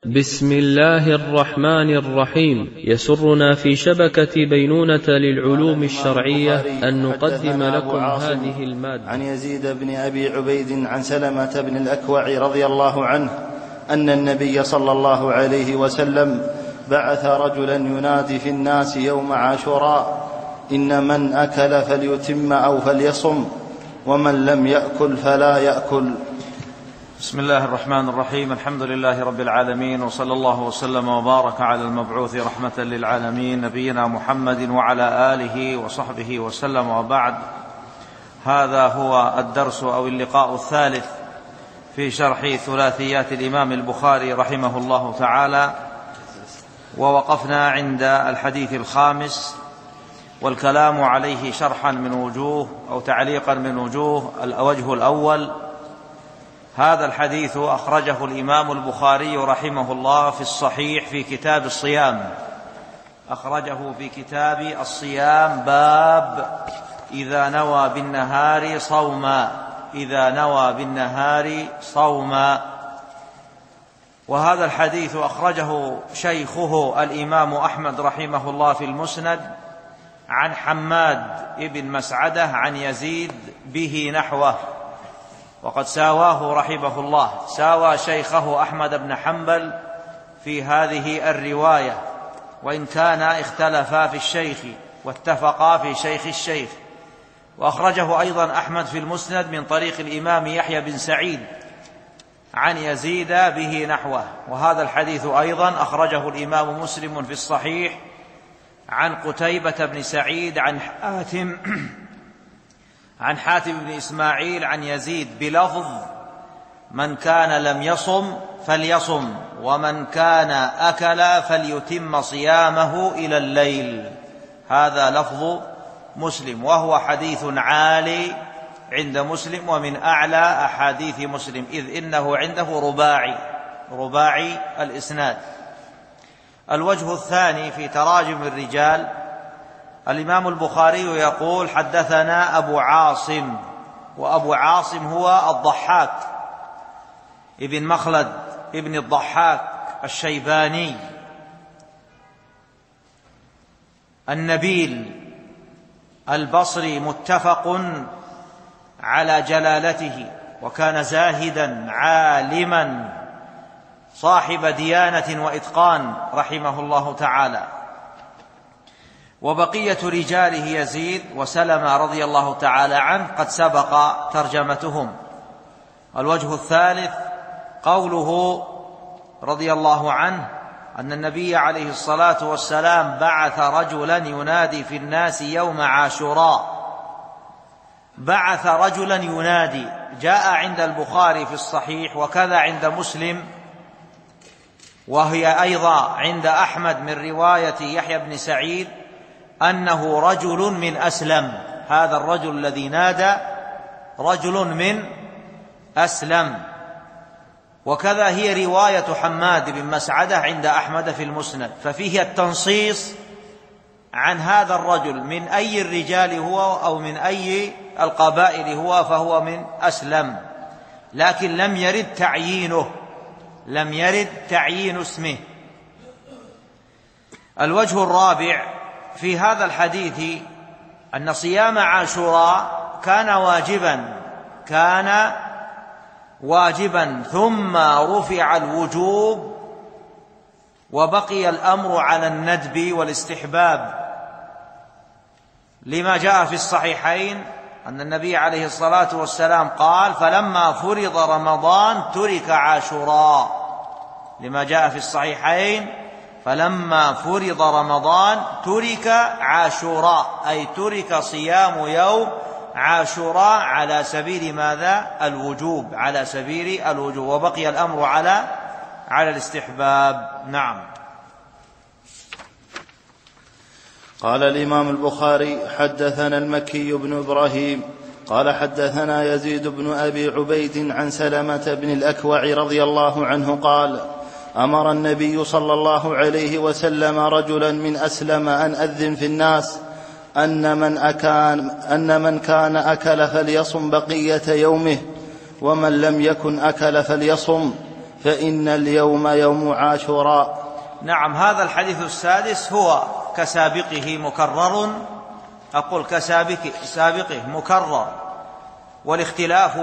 بسم الله الرحمن الرحيم. يسرنا في شبكة بينونة للعلوم الشرعية أن نقدم لكم هذه المادة عن يزيد بن أبي عبيد عن سلمة بن الأكوع رضي الله عنه أن النبي صلى الله عليه وسلم بعث رجلا ينادي في الناس يوم عاشوراء: إن من أكل فليتم أو فليصم، ومن لم يأكل فلا يأكل. بسم الله الرحمن الرحيم. الحمد لله رب العالمين، وصلى الله وسلم وبارك على المبعوث رحمة للعالمين نبينا محمد وعلى آله وصحبه وسلم، وبعد. هذا هو الدرس أو اللقاء الثالث في شرح ثلاثيات الإمام البخاري رحمه الله تعالى، ووقفنا عند الحديث الخامس والكلام عليه شرحا من وجوه أو تعليقا من وجوه. الوجه الأول: هذا الحديث أخرجه الإمام البخاري رحمه الله في الصحيح في كتاب الصيام، أخرجه في كتاب الصيام باب إذا نوى بالنهار صوما، إذا نوى بالنهار صوما. وهذا الحديث أخرجه شيخه الإمام أحمد رحمه الله في المسند عن حماد بن مسعدة عن يزيد به نحوه، وقد ساواه رحمه الله، ساوى شيخه أحمد بن حنبل في هذه الرواية، وإن كان اختلفا في الشيخ واتفقا في شيخ الشيخ. وأخرجه أيضا أحمد في المسند من طريق الإمام يحيى بن سعيد عن يزيد به نحوه. وهذا الحديث أيضا أخرجه الإمام مسلم في الصحيح عن قتيبة بن سعيد عن حاتم بن إسماعيل عن يزيد بلفظ: من كان لم يصم فليصم، ومن كان أكل فليتم صيامه إلى الليل. هذا لفظ مسلم، وهو حديث عالي عند مسلم ومن أعلى أحاديث مسلم، إذ إنه عنده رباعي الإسناد. الوجه الثاني في تراجم الرجال: الإمام البخاري يقول: حدثنا أبو عاصم، وأبو عاصم هو الضحاك ابن مخلد ابن الضحاك الشيباني النبيل البصري، متفق على جلالته، وكان زاهدا عالما صاحب ديانة وإتقان رحمه الله تعالى. وبقية رجاله يزيد وسلمة رضي الله تعالى عنه قد سبق ترجمتهم. الوجه الثالث: قوله رضي الله عنه أن النبي عليه الصلاة والسلام بعث رجلا ينادي في الناس يوم عاشوراء. بعث رجلا ينادي، جاء عند البخاري في الصحيح، وكذا عند مسلم، وهي أيضا عند أحمد من رواية يحيى بن سعيد أنه رجل من أسلم. هذا الرجل الذي نادى رجل من أسلم. وكذا هي رواية حماد بن مسعدة عند أحمد في المسند، ففيه التنصيص عن هذا الرجل من أي الرجال هو أو من أي القبائل هو، فهو من أسلم، لكن لم يرد تعيين اسمه. الوجه الرابع في هذا الحديث أن صيام عاشوراء كان واجبا ثم رفع الوجوب، وبقي الأمر على الندب والاستحباب، لما جاء في الصحيحين أن النبي عليه الصلاة والسلام قال: فلما فرض رمضان ترك عاشوراء. لما جاء في الصحيحين: فلما فرض رمضان ترك عاشوراء، أي ترك صيام يوم عاشوراء على سبيل ماذا؟ الوجوب، على سبيل الوجوب، وبقي الأمر على الاستحباب. نعم. قال الإمام البخاري: حدثنا المكي بن إبراهيم قال حدثنا يزيد بن أبي عبيد عن سلمة بن الأكوع رضي الله عنه قال: أمر النبي صلى الله عليه وسلم رجلا من أسلم أن أذن في الناس أن من كان أكل فليصم بقية يومه، ومن لم يكن أكل فليصم، فإن اليوم يوم عاشوراء. نعم، هذا الحديث السادس هو كسابقه مكرر، أقول كسابقه مكرر، والاختلاف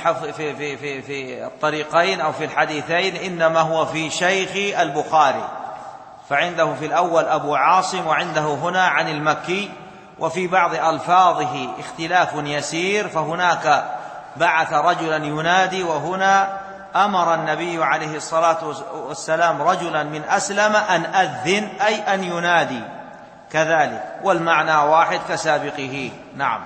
في الطريقين أو في الحديثين إنما هو في شيخ البخاري، فعنده في الأول أبو عاصم وعنده هنا عن المكي، وفي بعض ألفاظه اختلاف يسير، فهناك بعث رجلا ينادي، وهنا أمر النبي عليه الصلاة والسلام رجلا من أسلم أن أذن أي أن ينادي كذلك، والمعنى واحد كسابقه. نعم.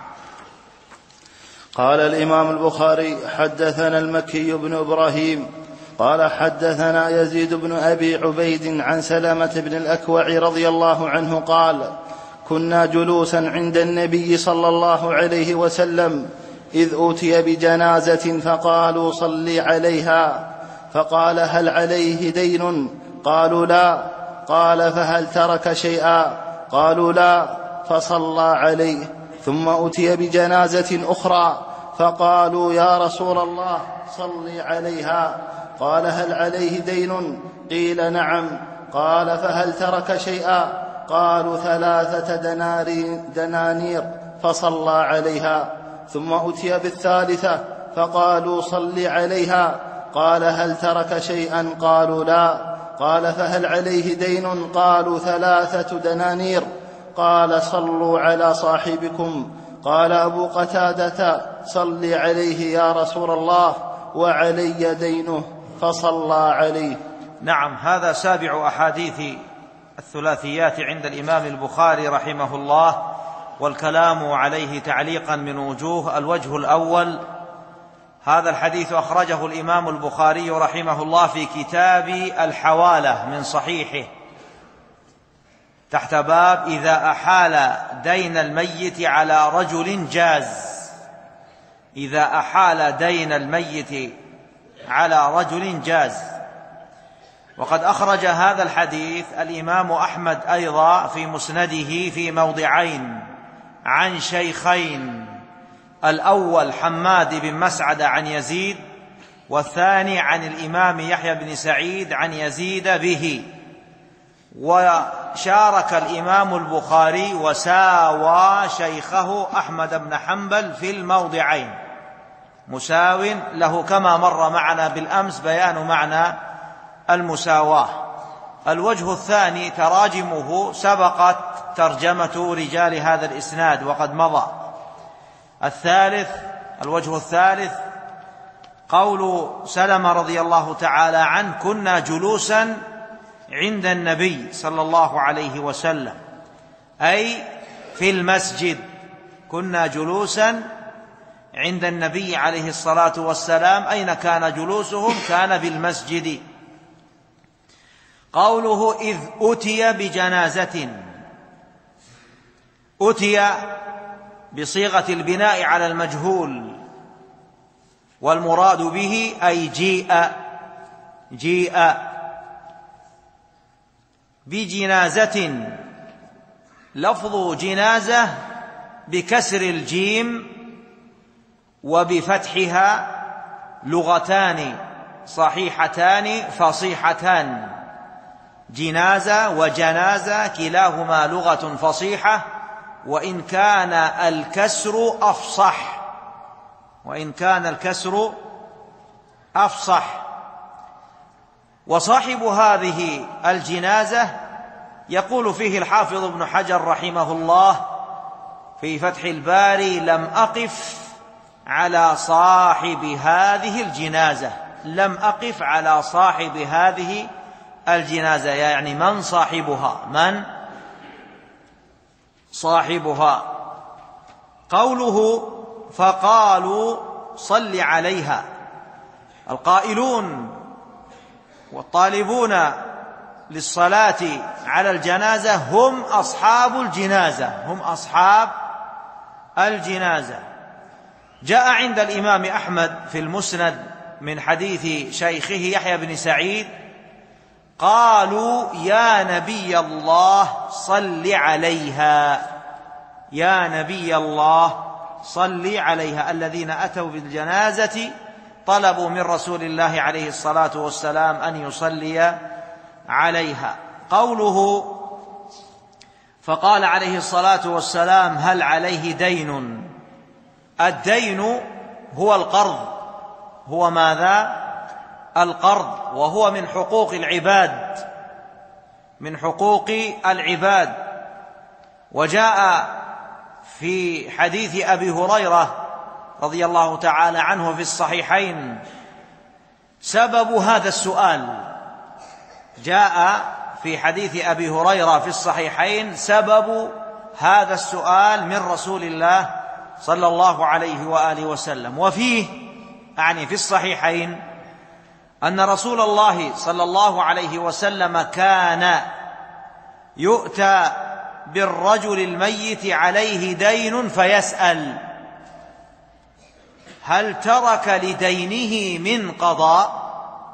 قال الإمام البخاري حدثنا المكي بن إبراهيم قال حدثنا يزيد بن أبي عبيد عن سلمة بن الأكوع رضي الله عنه قال كنا جلوسا عند النبي صلى الله عليه وسلم إذ أوتي بجنازة فقالوا صل عليها، فقال هل عليه دين؟ قالوا لا. قال فهل ترك شيئا؟ قالوا لا، فصلى عليه. ثم أتي بجنازة أخرى فقالوا يا رسول الله صل عليها. قال هل عليه دين؟ قيل نعم. قال فهل ترك شيئا؟ قالوا 3 دنانير، فصلى عليها. ثم أتي بالثالثة فقالوا صل عليها. قال هل ترك شيئا؟ قالوا لا. قال فهل عليه دين؟ قالوا 3 دنانير. قال صلوا على صاحبكم. قال أبو قتادة صل عليه يا رسول الله وعلي دينه، فصلى عليه. نعم، هذا سابع أحاديث الثلاثيات عند الإمام البخاري رحمه الله، والكلام عليه تعليقا من وجوه. الوجه الأول، هذا الحديث أخرجه الإمام البخاري رحمه الله في كتاب الحوالة من صحيحه تحت باب إذا أحال دين الميت على رجل جاز. إذا أحال دين الميت على رجل جاز. وقد أخرج هذا الحديث الإمام أحمد أيضا في مسنده في موضعين عن شيخين، الأول حماد بن مسعد عن يزيد، والثاني عن الإمام يحيى بن سعيد عن يزيد به. وشارك الإمام البخاري وساوى شيخه أحمد بن حنبل في الموضعين، مساو له كما مر معنا بالأمس بيان معنى المساواة. الوجه الثاني تراجمه سبقت ترجمة رجال هذا الإسناد وقد مضى. الوجه الثالث قول سلمة رضي الله تعالى عنه كنا جلوسا عند النبي صلى الله عليه وسلم، أي في المسجد. كنا جلوسا عند النبي عليه الصلاة والسلام، أين كان جلوسهم؟ كان بالمسجد. قوله إذ أتي بجنازة، أتي بصيغة البناء على المجهول، والمراد به أي جيء بجنازة. لفظ جنازة بكسر الجيم وبفتحها لغتان صحيحتان فصيحتان، جنازة وجنازة كلاهما لغة فصيحة، وإن كان الكسر أفصح. وصاحب هذه الجنازة يقول فيه الحافظ ابن حجر رحمه الله في فتح الباري لم أقف على صاحب هذه الجنازة. لم أقف على صاحب هذه الجنازة، يعني من صاحبها. قوله فقالوا صل عليها، القائلون والطالبون للصلاة على الجنازة هم أصحاب الجنازة. جاء عند الإمام أحمد في المسند من حديث شيخه يحيى بن سعيد قالوا يا نبي الله صل عليها، يا نبي الله صل عليها. الذين أتوا بالجنازة طلبوا من رسول الله عليه الصلاة والسلام أن يصلي عليها. قوله فقال عليه الصلاة والسلام هل عليه دين؟ الدين هو القرض، هو ماذا؟ القرض، وهو من حقوق العباد، من حقوق العباد. وجاء في حديث أبي هريرة رضي الله تعالى عنه في الصحيحين سبب هذا السؤال. جاء في حديث أبي هريرة في الصحيحين سبب هذا السؤال من رسول الله صلى الله عليه وآله وسلم، وفيه يعني في الصحيحين أن رسول الله صلى الله عليه وسلم كان يؤتى بالرجل الميت عليه دين فيسأل هل ترك لدينه من قضاء؟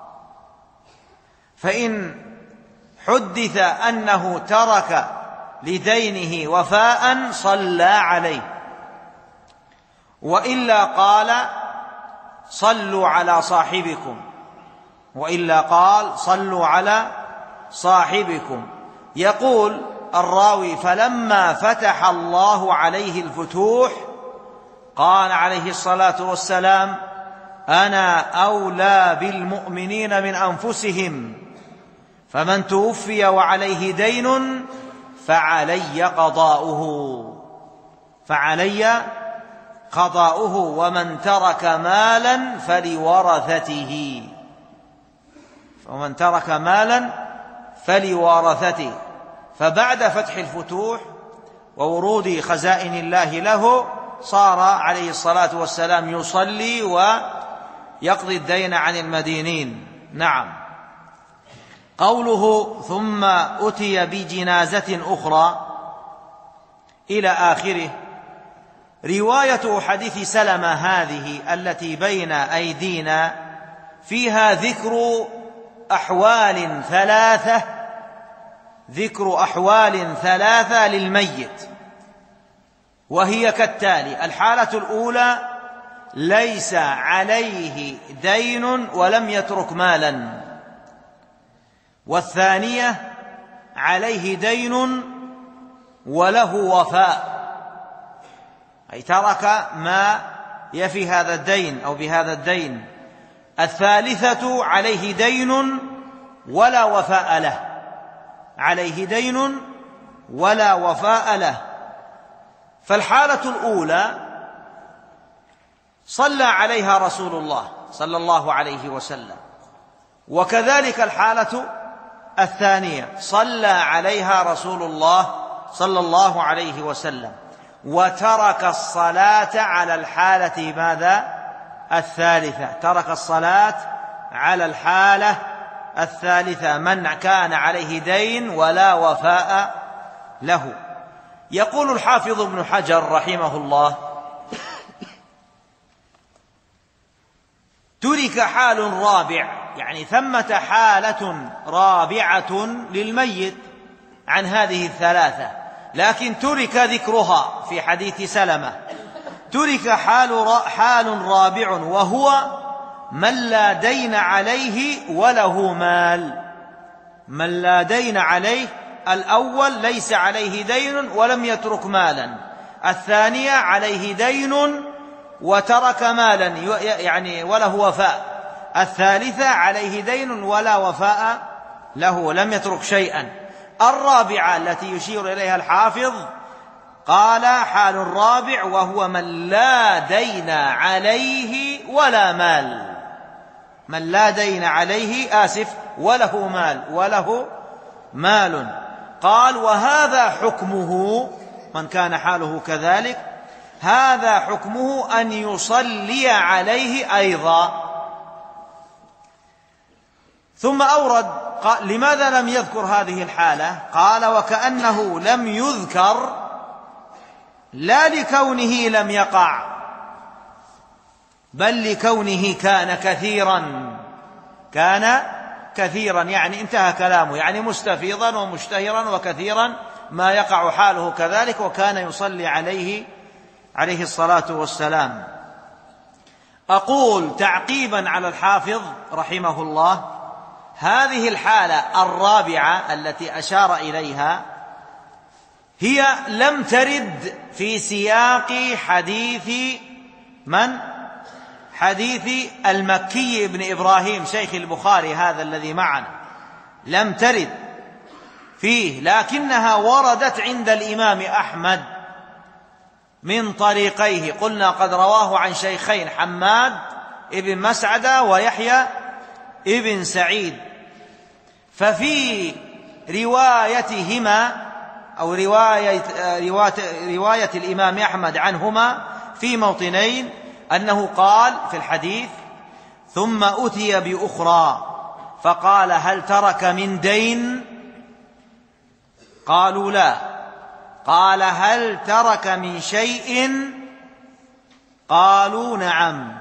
فإن حدث أنه ترك لدينه وفاء صلى عليه، وإلا قال صلوا على صاحبكم، وإلا قال صلوا على صاحبكم. يقول الراوي فلما فتح الله عليه الفتوح قال عليه الصلاة والسلام أنا أولى بالمؤمنين من أنفسهم، فمن توفي وعليه دين فعلي قضاؤه ومن ترك مالا فلورثته. فبعد فتح الفتوح وورود خزائن الله له صار عليه الصلاة والسلام يصلي ويقضي الدين عن المدينين. نعم. قوله ثم أتي بجنازة أخرى إلى آخره، رواية حديث سلمة هذه التي بين أيدينا فيها ذكر أحوال ثلاثة للميت، وهي كالتالي: الحالة الأولى ليس عليه دين ولم يترك مالا، والثانية عليه دين وله وفاء، أي ترك ما يفي هذا الدين أو بهذا الدين. الثالثة عليه دين ولا وفاء له، عليه دين ولا وفاء له. فالحالة الأولى صلى عليها رسول الله صلى الله عليه وسلم، وكذلك الحالة الثانية صلى عليها رسول الله صلى الله عليه وسلم، وترك الصلاة على الحالة ماذا؟ الثالثة. ترك الصلاة على الحالة الثالثة من كان عليه دين ولا وفاء له. يقول الحافظ ابن حجر رحمه الله: ترك حال رابع، يعني ثمة حالة رابعة للميت عن هذه الثلاثة، لكن ترك ذكرها في حديث سلمة. ترك حال رابع وهو من لا دين عليه وله مال. من لا دين عليه، الأول ليس عليه دين ولم يترك مالا، الثانية عليه دين وترك مالا يعني وله وفاء، الثالثة عليه دين ولا وفاء له لم يترك شيئا. الرابعة التي يشير إليها الحافظ قال حال الرابع وهو من لا دين عليه ولا مال، من لا دين عليه وله مال. قال وهذا حكمه، من كان حاله كذلك هذا حكمه أن يصلي عليه أيضا. ثم أورد قال لماذا لم يذكر هذه الحالة؟ قال وكأنه لم يذكر لا لكونه لم يقع، بل لكونه كان كثيرا، يعني انتهى كلامه، يعني مستفيضا ومشتهرا وكثيرا ما يقع حاله كذلك، وكان يصلي عليه الصلاة والسلام. أقول تعقيبا على الحافظ رحمه الله: هذه الحالة الرابعة التي أشار إليها هي لم ترد في سياق حديث من؟ حديث المكي بن إبراهيم شيخ البخاري هذا الذي معنا، لم ترد فيه، لكنها وردت عند الإمام أحمد من طريقيه. قلنا قد رواه عن شيخين، حماد ابن مسعدة ويحيى ابن سعيد. ففي روايتهما أو رواية الإمام أحمد عنهما في موطنين أنه قال في الحديث: ثم أتي بأخرى فقال: هل ترك من دين؟ قالوا لا. قال: هل ترك من شيء؟ قالوا نعم،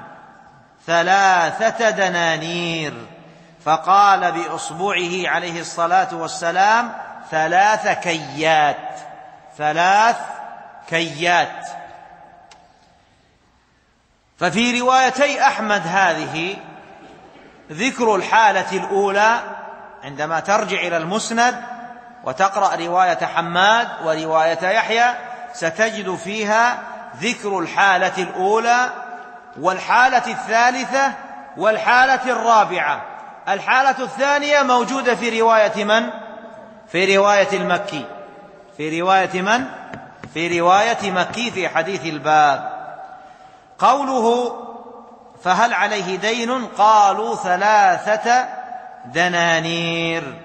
3 دنانير. فقال بإصبعه عليه الصلاة والسلام: 3 كيات، 3 كيات. ففي روايتي أحمد هذه ذكر الحالة الأولى، عندما ترجع إلى المسند وتقرأ رواية حماد ورواية يحيى ستجد فيها ذكر الحالة الأولى والحالة الثالثة والحالة الرابعة. الحالة الثانية موجودة في رواية من؟ في رواية المكي. في رواية من؟ في رواية مكي في حديث الباب. قوله: فهل عليه دين؟ قالوا 3 دنانير.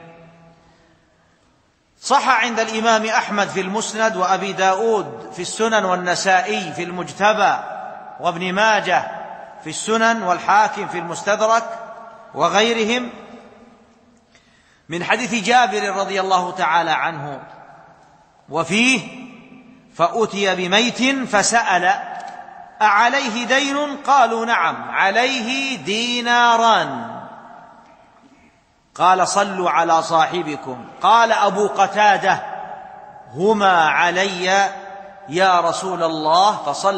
صح عند الإمام أحمد في المسند، وأبي داود في السنن، والنسائي في المجتبى، وابن ماجه في السنن، والحاكم في المستدرك وغيرهم من حديث جابر رضي الله تعالى عنه، وفيه: فأتي بميت فسأل: أعليه دين؟ قالوا نعم، عليه 2 ديناران. قال: صلوا على صاحبكم. قال أبو قتادة: هما علي يا رسول الله.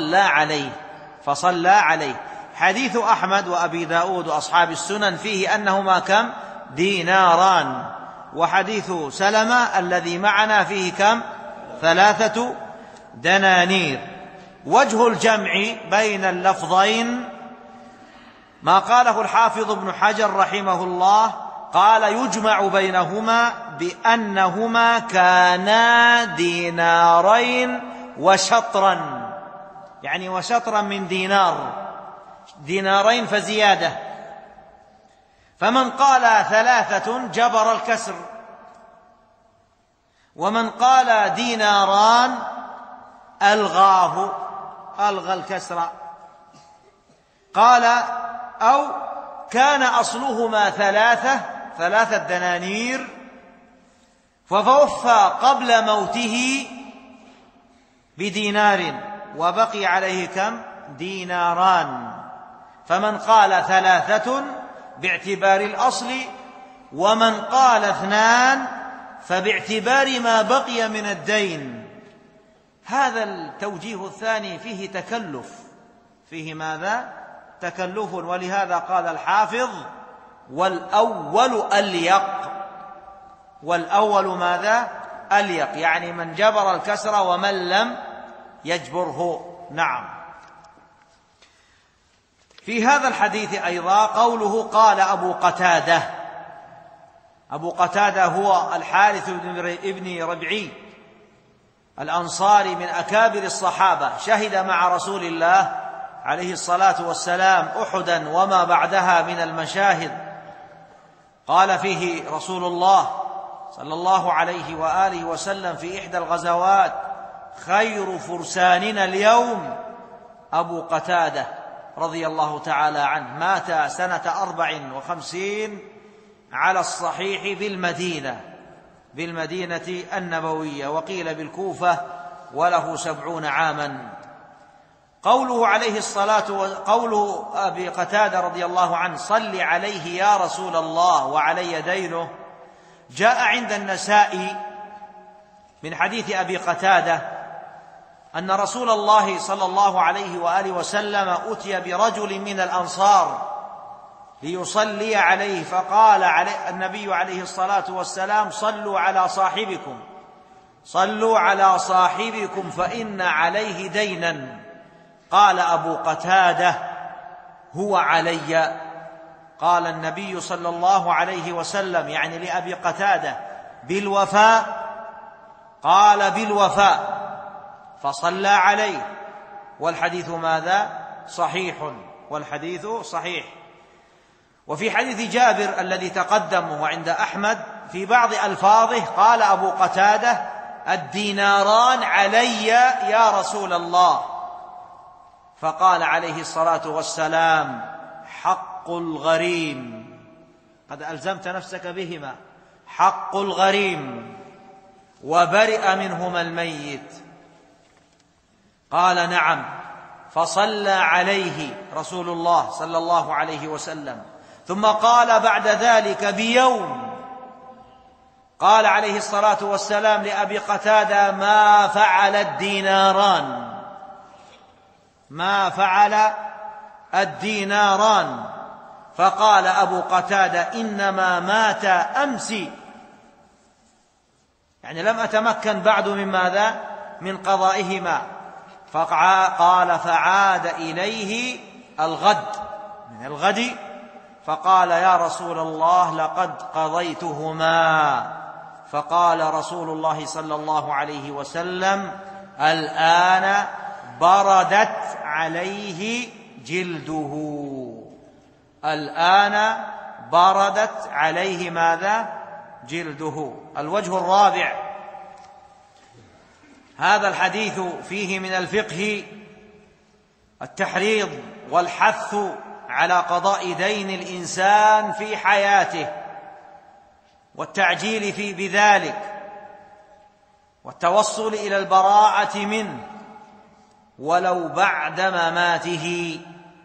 فصلى عليه. حديث أحمد وأبي داود وأصحاب السنن فيه أنهما كم؟ 2 ديناران. وحديث سلمة الذي معنا فيه كم؟ 3 دنانير. وجه الجمع بين اللفظين ما قاله الحافظ ابن حجر رحمه الله، قال: يجمع بينهما بأنهما كانا 2 دينارين وشطرا، يعني وشطرا من دينار، 2 دينارين فزيادة. فمن قال 3 جبر الكسر، ومن قال 2 ديناران ألغى الكسر. قال: أو كان أصلهما 3 دنانير، فوفى قبل موته ب1 دينار وبقي عليه كم؟ 2 ديناران. فمن قال 3 باعتبار الأصل، ومن قال 2 فباعتبار ما بقي من الدين. هذا التوجيه الثاني فيه تكلف، فيه ماذا؟ تكلف. ولهذا قال الحافظ: والأول أليق. والأول ماذا؟ أليق، يعني من جبر الكسر ومن لم يجبره. نعم. في هذا الحديث أيضا قوله: قال أبو قتادة. أبو قتادة هو الحارث ابن ربعي الأنصاري من أكابر الصحابة، شهد مع رسول الله عليه الصلاة والسلام أحدا وما بعدها من المشاهد. قال فيه رسول الله صلى الله عليه وآله وسلم في إحدى الغزوات: خير فرساننا اليوم أبو قتادة رضي الله تعالى عنه، مات سنة 54 على الصحيح بالمدينة النبوية، وقيل بالكوفة، وله 70 عاما. قوله عليه الصلاة قوله أبي قتادة رضي الله عنه: صل عليه يا رسول الله وعلي دينه، جاء عند النسائي من حديث أبي قتادة أن رسول الله صلى الله عليه وآله وسلم أتي برجل من الأنصار ليصلي عليه، فقال النبي عليه الصلاة والسلام: صلوا على صاحبكم فإن عليه دينا. قال أبو قتادة: هو علي. قال النبي صلى الله عليه وسلم، يعني لأبي قتادة: بالوفاء؟ قال: بالوفاء. فصلى عليه. والحديث ماذا؟ صحيح. والحديث صحيح. وفي حديث جابر الذي تقدم وهو عند أحمد في بعض ألفاظه قال أبو قتادة: الديناران علي يا رسول الله. فقال عليه الصلاة والسلام: حق الغريم. قد ألزمت نفسك بهما، حق الغريم، وبرئ منهما الميت. قال: نعم. فصلى عليه رسول الله صلى الله عليه وسلم، ثم قال بعد ذلك بيوم، قال عليه الصلاة والسلام لأبي قتادة: ما فعل الديناران؟ ما فعل الديناران؟ فقال أبو قتادة: إنما مات أمس، يعني لم أتمكن بعد من ماذا؟ من قضائهما. فقال: فعاد إليه الغد، من الغد، فقال: يا رسول الله لقد قضيتهما. فقال رسول الله صلى الله عليه وسلم: الآن بردت عليه جلده. الآن بردت عليه ماذا؟ جلده. الوجه الرابع: هذا الحديث فيه من الفقه التحريض والحث على قضاء دين الإنسان في حياته، والتعجيل في بذلك، والتوصل إلى البراءة منه ولو بعد مماته.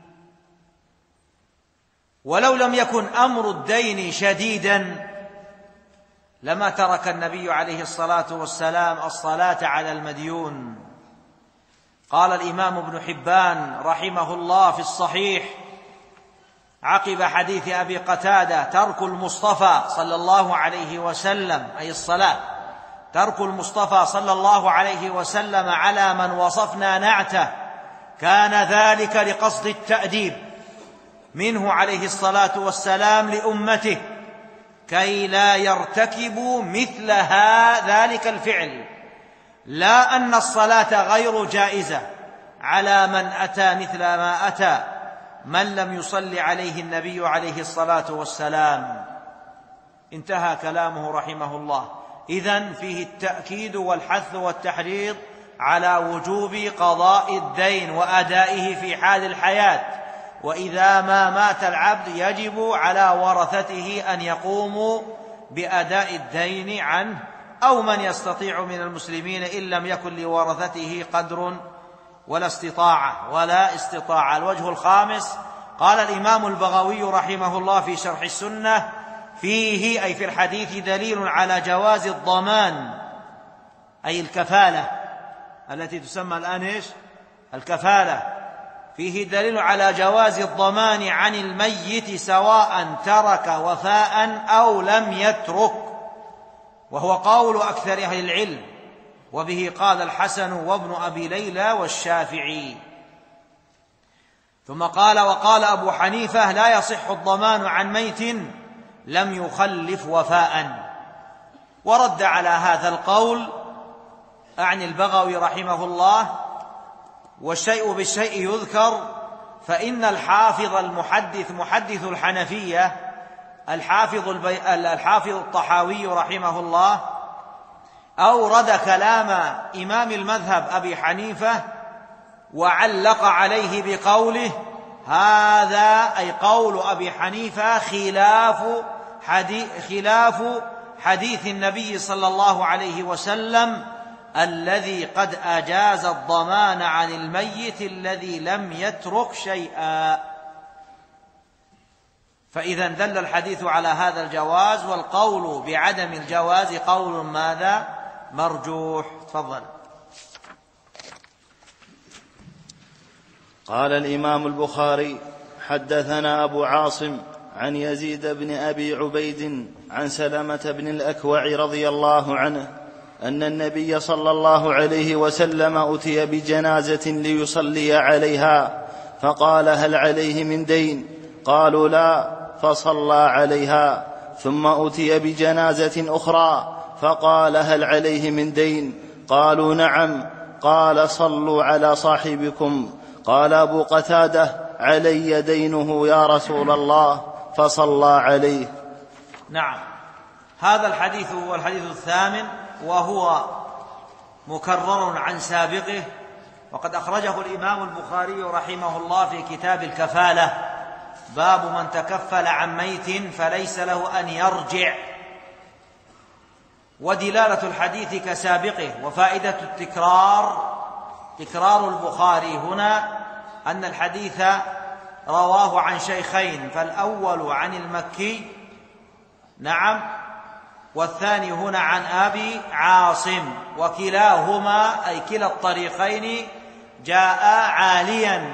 ولو لم يكن أمر الدين شديدا لما ترك النبي عليه الصلاة والسلام الصلاة على المديون. قال الإمام ابن حبان رحمه الله في الصحيح عقب حديث أبي قتادة: ترك المصطفى صلى الله عليه وسلم، أي الصلاة، ترك المصطفى صلى الله عليه وسلم على من وصفنا نعته كان ذلك لقصد التأديب منه عليه الصلاة والسلام لأمته كي لا يرتكبوا مثل ذلك الفعل، لا أن الصلاة غير جائزة على من أتى مثل ما أتى من لم يصل عليه النبي عليه الصلاة والسلام. انتهى كلامه رحمه الله. إذن فيه التأكيد والحث والتحريض على وجوب قضاء الدين وأدائه في حال الحياة، وإذا ما مات العبد يجب على ورثته أن يقوموا بأداء الدين عنه أو من يستطيع من المسلمين إن لم يكن لورثته قدر ولا استطاعة. الوجه الخامس: قال الإمام البغوي رحمه الله في شرح السنة: فيه أي في الحديث دليل على جواز الضمان، أي الكفالة التي تسمى الآن إيش؟ الكفالة. فيه دليل على جواز الضمان عن الميت سواء ترك وفاء أو لم يترك، وهو قول أكثر أهل العلم، وبه قال الحسن وابن أبي ليلى والشافعي. ثم قال: وقال أبو حنيفة: لا يصح الضمان عن ميت لم يخلف وفاء. ورد على هذا القول أعني البغوي رحمه الله: والشيء بالشيء يذكر، فإن الحافظ المحدث محدث الحنفية الحافظ الطحاوي رحمه الله أورد كلام إمام المذهب أبي حنيفة وعلق عليه بقوله: هذا أي قول أبي حنيفة خلاف حديث النبي صلى الله عليه وسلم الذي قد أجاز الضمان عن الميت الذي لم يترك شيئا. فإذا دل الحديث على هذا الجواز، والقول بعدم الجواز قول ماذا؟ مرجوح. تفضل. قال الإمام البخاري حدثنا أبو عاصم عن يزيد بن أبي عبيد عن سلمة بن الأكوع رضي الله عنه أن النبي صلى الله عليه وسلم أتي بجنازة ليصلي عليها فقال هل عليه من دين؟ قالوا لا، فصلى عليها. ثم أتي بجنازة أخرى فقال هل عليه من دين؟ قالوا نعم. قال صلوا على صاحبكم. قال أبو قتادة علي دينه يا رسول الله، فصلى عليه. نعم، هذا الحديث هو الحديث الثامن، وهو مكرر عن سابقه، وقد أخرجه الإمام البخاري رحمه الله في كتاب الكفالة، باب من تكفل عن ميت فليس له أن يرجع. ودلالة الحديث كسابقه، وفائدة تكرار البخاري هنا أن الحديث رواه عن شيخين، فالأول عن المكي نعم، والثاني هنا عن أبي عاصم، وكلاهما أي كلا الطريقين جاء عاليا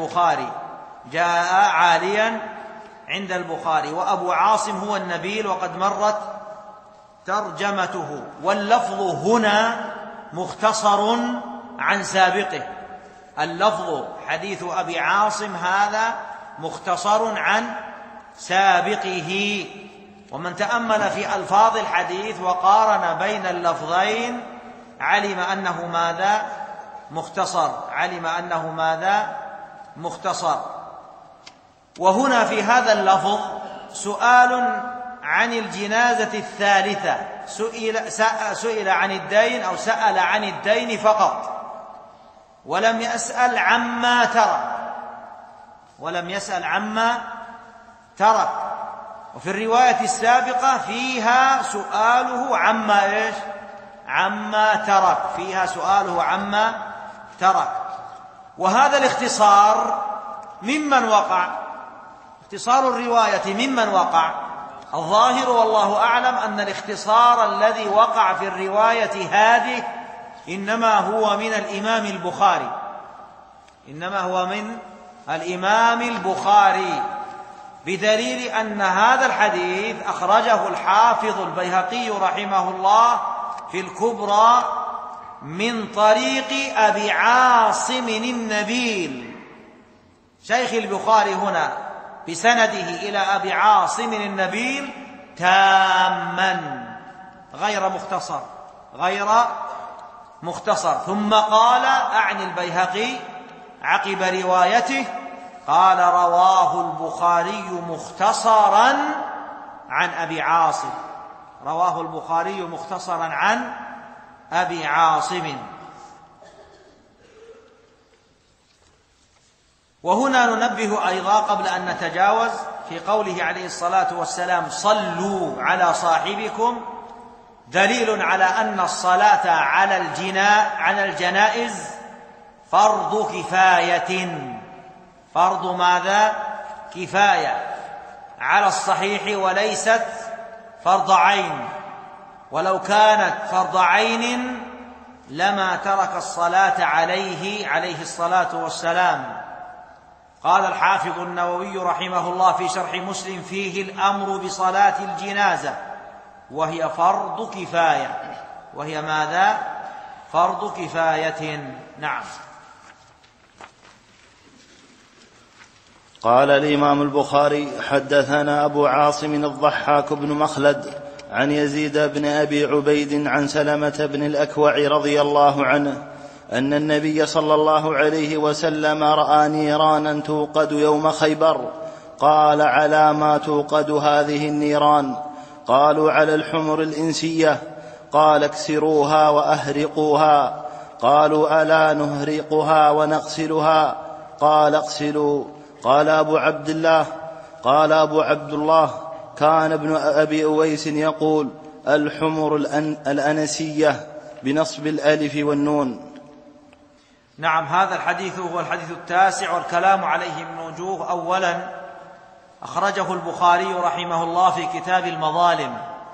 عند البخاري، وأبو عاصم هو النبيل وقد مرت ترجمته، واللفظ هنا مختصر عن سابقه. اللفظ حديث أبي عاصم هذا مختصر عن سابقه، ومن تأمل في ألفاظ الحديث وقارن بين اللفظين علم أنه مختصر. وهنا في هذا اللفظ سؤال عن الجنازة الثالثة، سئل عن الدين أو سأل عن الدين فقط، ولم يسأل عما ترك. وفي الرواية السابقة فيها سؤاله عما ترك، وهذا الاختصار ممن وقع، اختصار الرواية ممن وقع. الظاهر والله أعلم أن الاختصار الذي وقع في الرواية هذه إنما هو من الإمام البخاري، بدليل أن هذا الحديث أخرجه الحافظ البيهقي رحمه الله في الكبرى من طريق أبي عاصم النبيل، شيخ البخاري هنا بسنده إلى أبي عاصم النبيل تاما غير مختصر. ثم قال أعني البيهقي عقب روايته، قال رواه البخاري مختصرا عن أبي عاصم. وهنا ننبه أيضا قبل أن نتجاوز في قوله عليه الصلاة والسلام صلوا على صاحبكم، دليل على أن الصلاة على الجنائز فرض كفاية، فرض ماذا؟ كفاية على الصحيح، وليست فرض عين، ولو كانت فرض عين لما ترك الصلاة عليه الصلاة والسلام. قال الحافظ النووي رحمه الله في شرح مسلم فيه الأمر بصلاة الجنازة، وهي فرض كفاية، وهي ماذا؟ فرض كفاية. نعم. قال الإمام البخاري حدثنا أبو عاصم الضحاك بن مخلد عن يزيد بن أبي عبيد عن سلمة بن الأكوع رضي الله عنه أن النبي صلى الله عليه وسلم رأى نيرانا توقد يوم خيبر. قال على ما توقد هذه النيران؟ قالوا على الحمر الإنسية. قال اكسروها وأهرقوها. قالوا ألا نهرقها ونغسلها؟ قال اغسلوا. قال أبو عبد الله كان ابن أبي أويس يقول الحمر الأنسية بنصب الألف والنون. نعم، هذا الحديث هو الحديث التاسع، والكلام عليه من وجوه. أولا أخرجه البخاري رحمه الله في كتاب المظالم،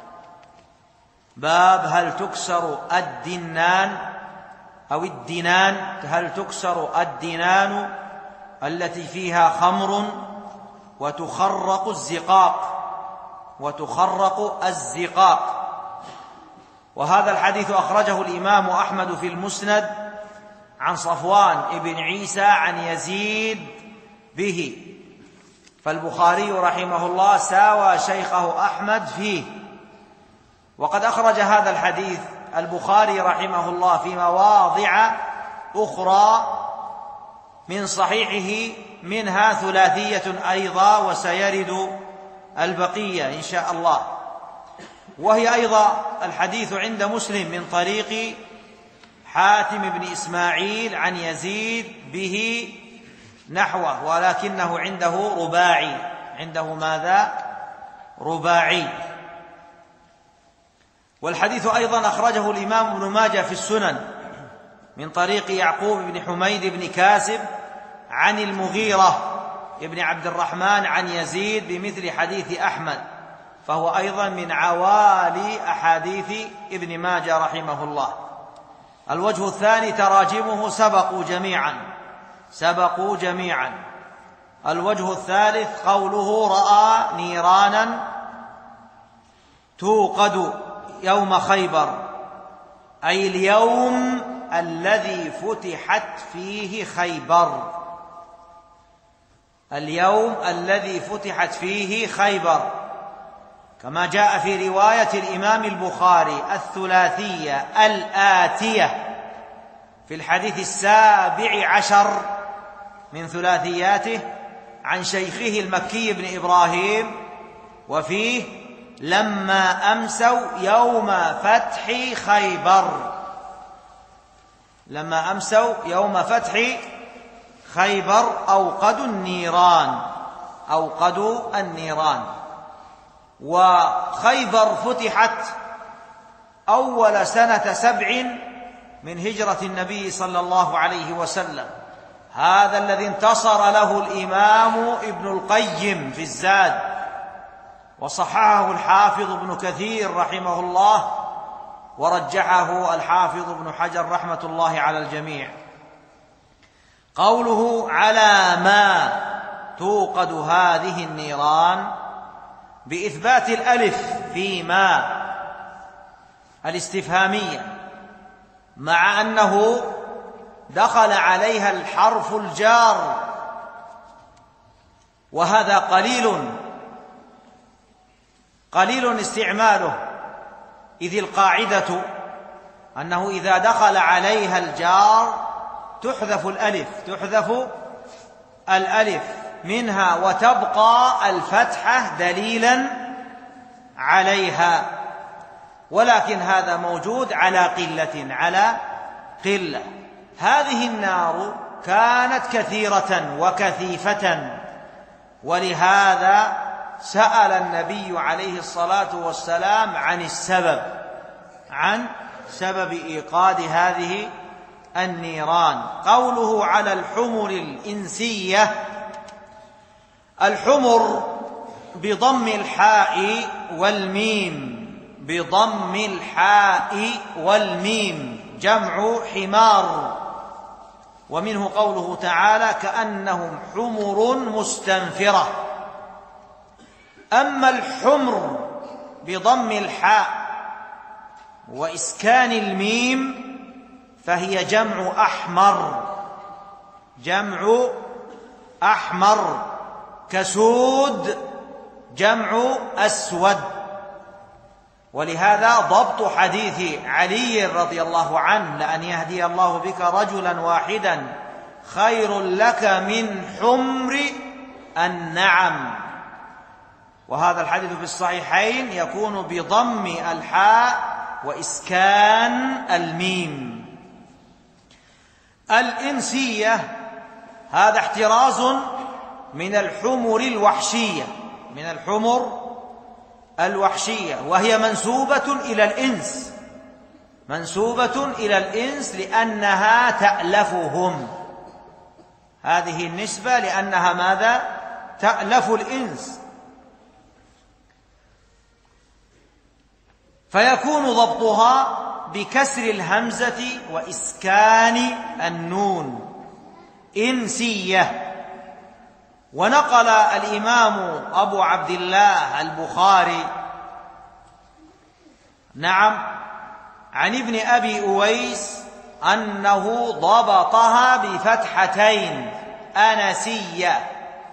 باب هل تكسر الدنان أو الدنان، هل تكسر الدنان التي فيها خمر وتخرق الزقاق. وهذا الحديث أخرجه الإمام أحمد في المسند عن صفوان بن عيسى عن يزيد به، فالبخاري رحمه الله ساوى شيخه أحمد فيه. وقد أخرج هذا الحديث البخاري رحمه الله في مواضع أخرى من صحيحه، منها ثلاثية أيضا، وسيرد البقية إن شاء الله. وهي أيضا الحديث عند مسلم من طريق حاتم بن إسماعيل عن يزيد به نحوه، ولكنه عنده رباعي. عنده ماذا؟ رباعي. والحديث أيضا أخرجه الإمام ابن ماجه في السنن من طريق يعقوب بن حميد بن كاسب عن المغيرة ابن عبد الرحمن عن يزيد بمثل حديث أحمد، فهو أيضا من عوالي أحاديث ابن ماجه رحمه الله. الوجه الثاني تراجمه سبقوا جميعا. الوجه الثالث قوله رأى نيرانا توقد يوم خيبر، أي اليوم الذي فتحت فيه خيبر، اليوم الذي فتحت فيه خيبر، كما جاء في رواية الإمام البخاري الثلاثية الآتية في الحديث 17 من ثلاثياته عن شيخه المكي بن إبراهيم، وفيه لما أمسوا يوم فتح خيبر، لما أمسوا يوم فتح خيبر أوقدوا النيران. وخيبر فتحت أول سنة 7 من هجرة النبي صلى الله عليه وسلم. هذا الذي انتصر له الإمام ابن القيم في الزاد، وصححه الحافظ ابن كثير رحمه الله، ورجحه الحافظ ابن حجر رحمة الله على الجميع. قوله على ما توقد هذه النيران بإثبات الألف في ما الاستفهامية، مع أنه دخل عليها الحرف الجار، وهذا قليل استعماله، إذ القاعدة أنه إذا دخل عليها الجار تحذف الألف منها، وتبقى الفتحة دليلا عليها. ولكن هذا موجود على قلة. هذه النار كانت كثيرة وكثيفة، ولهذا سأل النبي عليه الصلاة والسلام عن سبب إيقاد هذه النيران. قوله على الحمر الإنسية، الحمر بضم الحاء والميم جمع حمار، ومنه قوله تعالى كأنهم حمر مستنفرة. أما الحمر بضم الحاء وإسكان الميم فهي جمع أحمر، كسود جمع أسود. ولهذا ضبط حديث علي رضي الله عنه لأن يهدي الله بك رجلا واحدا خير لك من حمر النعم. وهذا الحديث في الصحيحين يكون بضم الحاء وإسكان الميم. الإنسية هذا احتراز من الحمر الوحشية، وهي منسوبة إلى الإنس لأنها تألفهم. هذه النسبة لأنها ماذا؟ تألف الإنس. فيكون ضبطها بكسر الهمزة وإسكان النون، إنسية. ونقل الإمام أبو عبد الله البخاري عن ابن أبي أويس أنه ضبطها بفتحتين أنسية،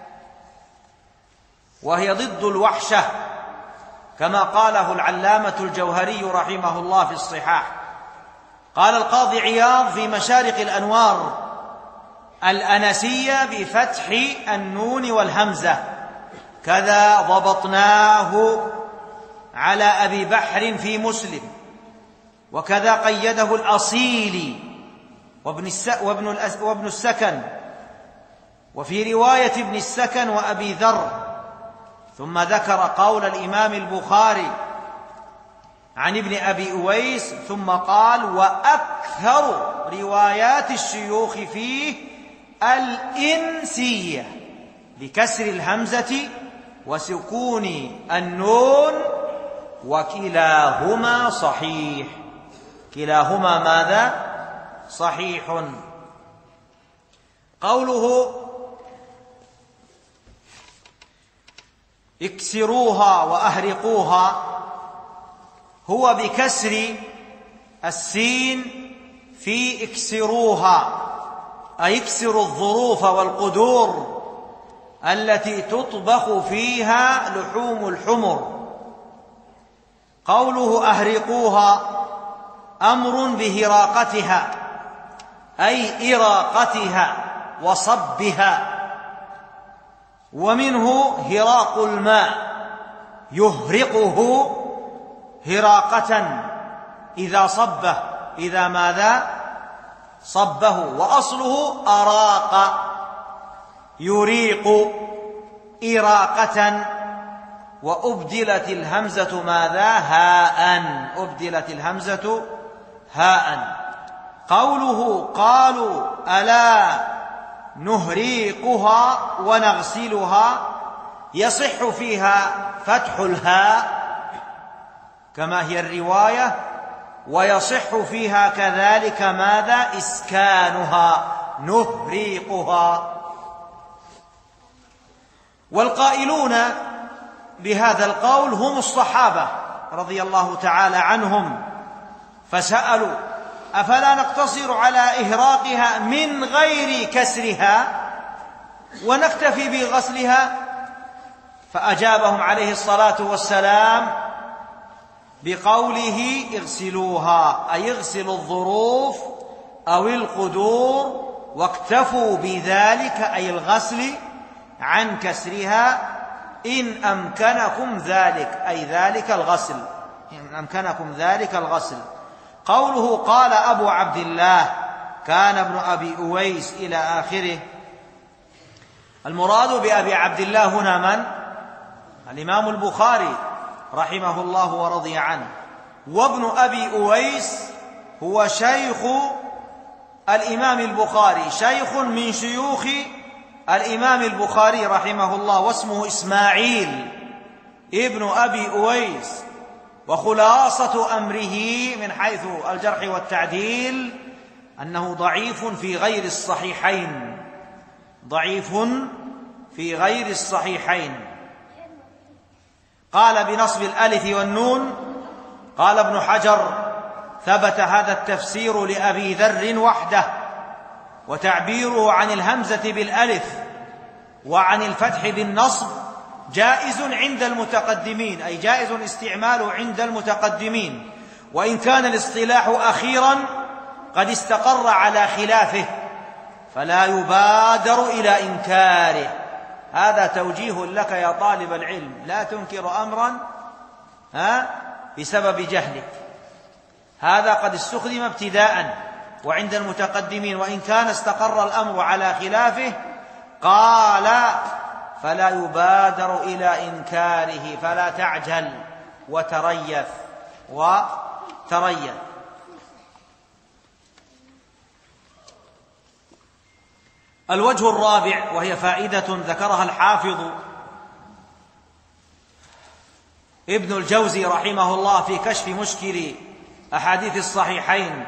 وهي ضد الوحشة كما قاله العلامة الجوهري رحمه الله في الصحاح. قال القاضي عياض في مشارق الأنوار: الأنسية بفتح النون والهمزة، كذا ضبطناه على أبي بحر في مسلم، وكذا قيده الأصيلي وابن السكن، وفي رواية ابن السكن وأبي ذر. ثم ذكر قول الإمام البخاري عن ابن أبي أويس، ثم قال: وأكثر روايات الشيوخ فيه الإنسية بكسر الهمزة وسكون النون، وكلاهما صحيح. كلاهما ماذا؟ صحيح. قوله اكسروها وأهرقوها هو بكسر السين في اكسروها، أي اكسروا الظروف والقدور التي تطبخ فيها لحوم الحمر. قوله أهرقوها أمر بهراقتها، أي إراقتها وصبها، ومنه هراق الماء يهرقه هراقة إذا صبه، إذا ماذا؟ صبه. وأصله أراق يريق إراقة، وأبدلت الهمزة ماذا؟ هاء. أبدلت الهمزة هاء. قوله قالوا ألا نهريقها ونغسلها، يصح فيها فتح الهاء كما هي الرواية، ويصح فيها كذلك ماذا؟ إسكانها، نهريقها. والقائلون بهذا القول هم الصحابة رضي الله تعالى عنهم، فسألوا: أفلا نقتصر على إهراقها من غير كسرها ونكتفي بغسلها؟ فأجابهم عليه الصلاة والسلام بقوله: اغسلوها، أي اغسلوا الظروف أو القدور، واكتفوا بذلك، أي الغسل، عن كسرها إن أمكنكم ذلك، أي ذلك الغسل، إن أمكنكم ذلك الغسل. قوله قال أبو عبد الله كان ابن أبي أويس إلى آخره، المراد بأبي عبد الله هنا من؟ الإمام البخاري رحمه الله ورضي عنه. وابن أبي أويس هو شيخ الإمام البخاري، شيخ من شيوخ الإمام البخاري رحمه الله، واسمه إسماعيل ابن أبي أويس. وخلاصة أمره من حيث الجرح والتعديل أنه ضعيف في غير الصحيحين، ضعيف في غير الصحيحين. قال بنصب الألف والنون. قال ابن حجر: ثبت هذا التفسير لأبي ذر وحده، وتعبيره عن الهمزة بالألف وعن الفتح بالنصب جائز عند المتقدمين، أي جائز استعماله عند المتقدمين، وإن كان الاصطلاح أخيرا قد استقر على خلافه، فلا يبادر إلى إنكاره. هذا توجيه لك يا طالب العلم، لا تنكر أمرا بسبب جهلك. هذا قد استخدم ابتداء وعند المتقدمين، وإن كان استقر الأمر على خلافه قال: فلا يبادر إلى إنكاره، فلا تعجل وتريث. الوجه الرابع، وهي فائدة ذكرها الحافظ ابن الجوزي رحمه الله في كشف مشكل أحاديث الصحيحين،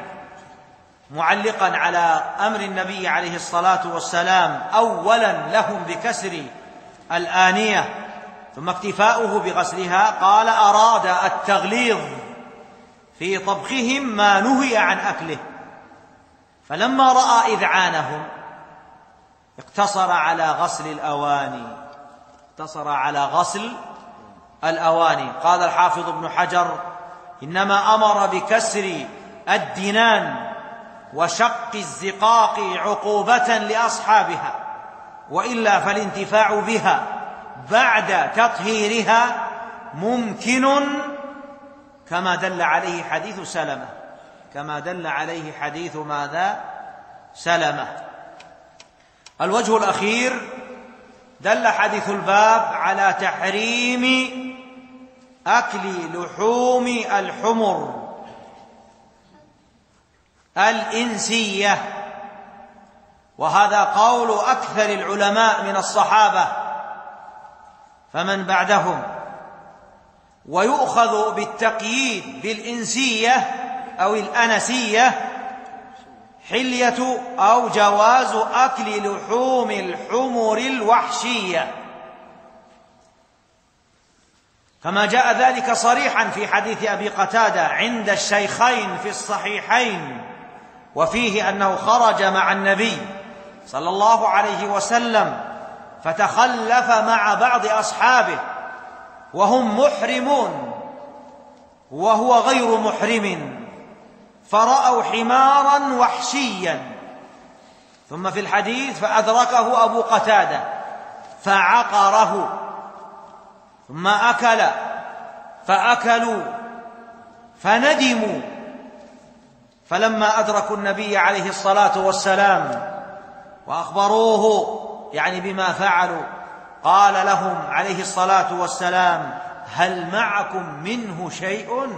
معلقا على أمر النبي عليه الصلاة والسلام أولا لهم بكسر الآنية ثم اكتفاؤه بغسلها، قال أراد التغليظ في طبخهم ما نهي عن أكله، فلما رأى إذعانهم اقتصر على غسل الأواني. قال الحافظ ابن حجر: إنما أمر بكسر الدنان وشق الزقاق عقوبة لأصحابها، وإلا فالانتفاع بها بعد تطهيرها ممكن، كما دل عليه حديث سلمة. الوجه الأخير: دل حديث الباب على تحريم أكل لحوم الحمر الإنسية، وهذا قول أكثر العلماء من الصحابة فمن بعدهم، ويؤخذ بالتقييد بالإنسية أو الأنسية حلية أو جواز أكل لحوم الحمر الوحشية، كما جاء ذلك صريحا في حديث أبي قتادة عند الشيخين في الصحيحين، وفيه أنه خرج مع النبي صلى الله عليه وسلم فتخلف مع بعض أصحابه وهم محرمون وهو غير محرم، فرأوا حمارا وحشيا، ثم في الحديث فأدركه أبو قتادة فعقره، ثم فأكلوا فندموا، فلما أدركوا النبي عليه الصلاة والسلام وأخبروه يعني بما فعلوا، قال لهم عليه الصلاة والسلام: هل معكم منه شيء؟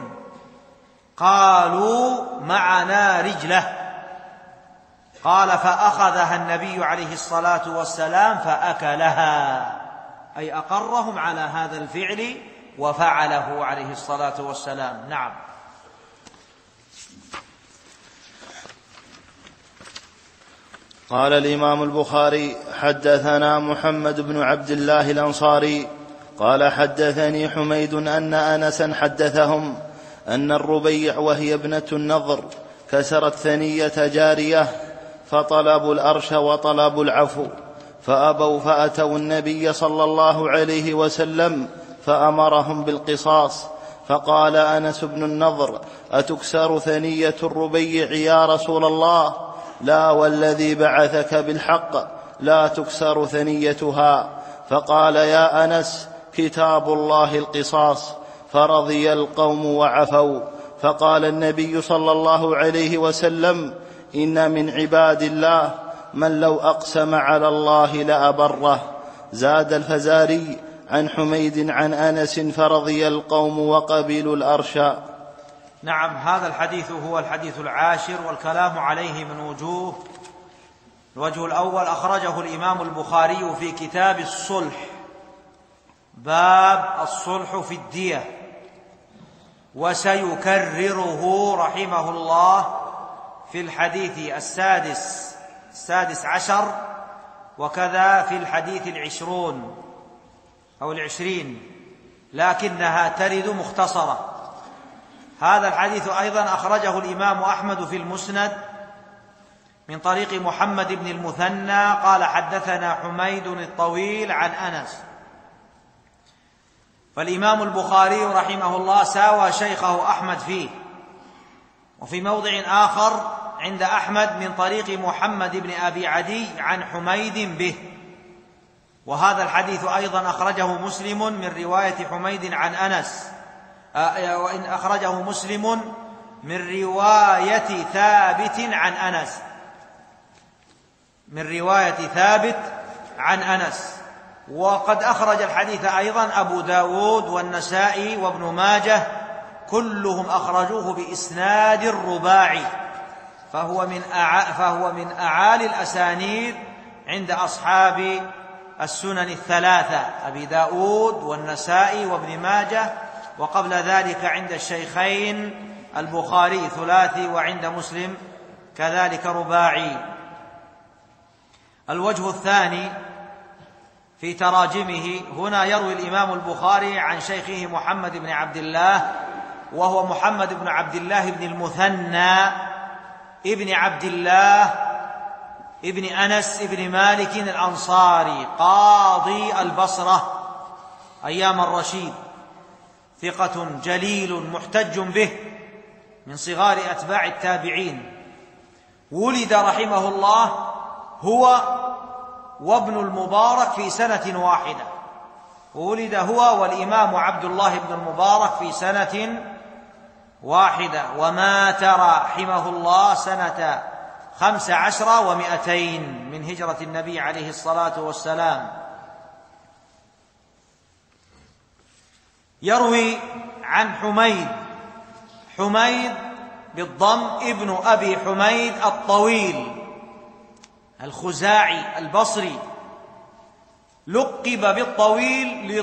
قالوا: معنا رجله. قال: فأخذها النبي عليه الصلاة والسلام فأكلها، أي أقرهم على هذا الفعل وفعله عليه الصلاة والسلام. نعم. قال الإمام البخاري: حدثنا محمد بن عبد الله الأنصاري قال حدثني حميد أن أنسا حدثهم أن الربيع وهي ابنة النضر كسرت ثنية جارية، فطلبوا الأرش وطلبوا العفو فأبوا، فأتوا النبي صلى الله عليه وسلم فأمرهم بالقصاص، فقال أنس بن النضر: أتكسر ثنية الربيع يا رسول الله؟ لا والذي بعثك بالحق لا تكسر ثنيتها. فقال: يا أنس، كتاب الله القصاص. فرضي القوم وعفوا. فقال النبي صلى الله عليه وسلم: إن من عباد الله من لو أقسم على الله لأبره. زاد الفزاري عن حميد عن أنس: فرضي القوم وقبلوا الأرشا. نعم. هذا الحديث هو الحديث العاشر، والكلام عليه من وجوه. الوجه الأول: أخرجه الإمام البخاري في كتاب الصلح، باب الصلح في الدية، وسيكرره رحمه الله في الحديث السادس عشر، وكذا في الحديث 20 أو 20، لكنها ترد مختصرة. هذا الحديث أيضا أخرجه الإمام أحمد في المسند من طريق محمد بن المثنى قال: حدثنا حميد الطويل عن أنس. فالإمام البخاري رحمه الله ساوى شيخه أحمد فيه. وفي موضع آخر عند أحمد من طريق محمد بن أبي عدي عن حميد به. وهذا الحديث أيضا أخرجه مسلم من رواية حميد عن أنس، وإن أخرجه مسلم من رواية ثابت عن أنس، وقد أخرج الحديث أيضا أبو داود والنسائي وابن ماجه، كلهم أخرجوه بإسناد رباعي، فهو من أعالي الأسانيد عند أصحاب السنن الثلاثة: أبي داود والنسائي وابن ماجه، وقبل ذلك عند الشيخين البخاري ثلاثي، وعند مسلم كذلك رباعي. الوجه الثاني: في تراجمه. هنا يروي الإمام البخاري عن شيخه محمد بن عبد الله، وهو محمد بن عبد الله بن المثنى ابن عبد الله ابن أنس ابن مالك الأنصاري قاضي البصرة أيام الرشيد، ثقة جليل محتج به، من صغار أتباع التابعين. ولد رحمه الله هو وابن المبارك في سنة واحدة، ولد هو والإمام عبد الله بن المبارك في سنة واحدة، ومات رحمه الله سنة 15 و200 من هجرة النبي عليه الصلاة والسلام. يروي عن حميد بالضم ابن أبي حميد الطويل الخزاعي البصري، لقب بالطويل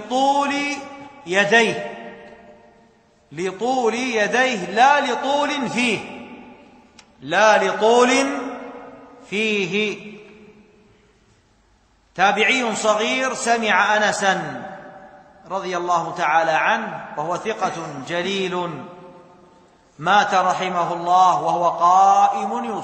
لطول يديه لا لطول فيه. تابعي صغير سمع أنسا رضي الله تعالى عنه، وهو ثقة جليل، مات رحمه الله وهو قائم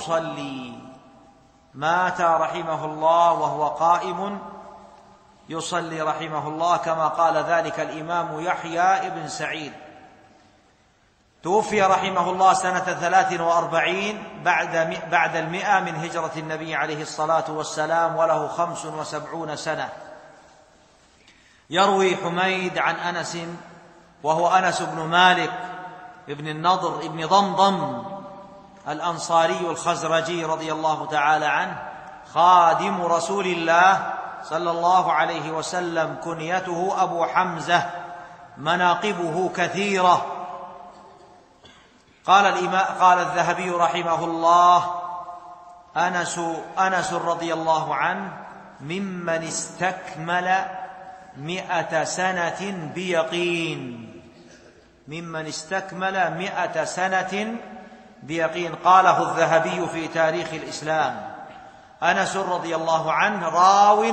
يصلي رحمه الله، كما قال ذلك الإمام يحيى بن سعيد. توفي رحمه الله سنة 43 بعد 100 من هجرة النبي عليه الصلاة والسلام، وله 75 سنة. يروي حميد عن أنس، وهو أنس بن مالك ابن النضر ابن ضمضم الأنصاري الخزرجي رضي الله تعالى عنه، خادم رسول الله صلى الله عليه وسلم، كنيته أبو حمزة، مناقبه كثيرة. قال الذهبي رحمه الله: أنس رضي الله عنه ممن استكمل 100 سنة بيقين. قاله الذهبي في تاريخ الإسلام: أنس رضي الله عنه راو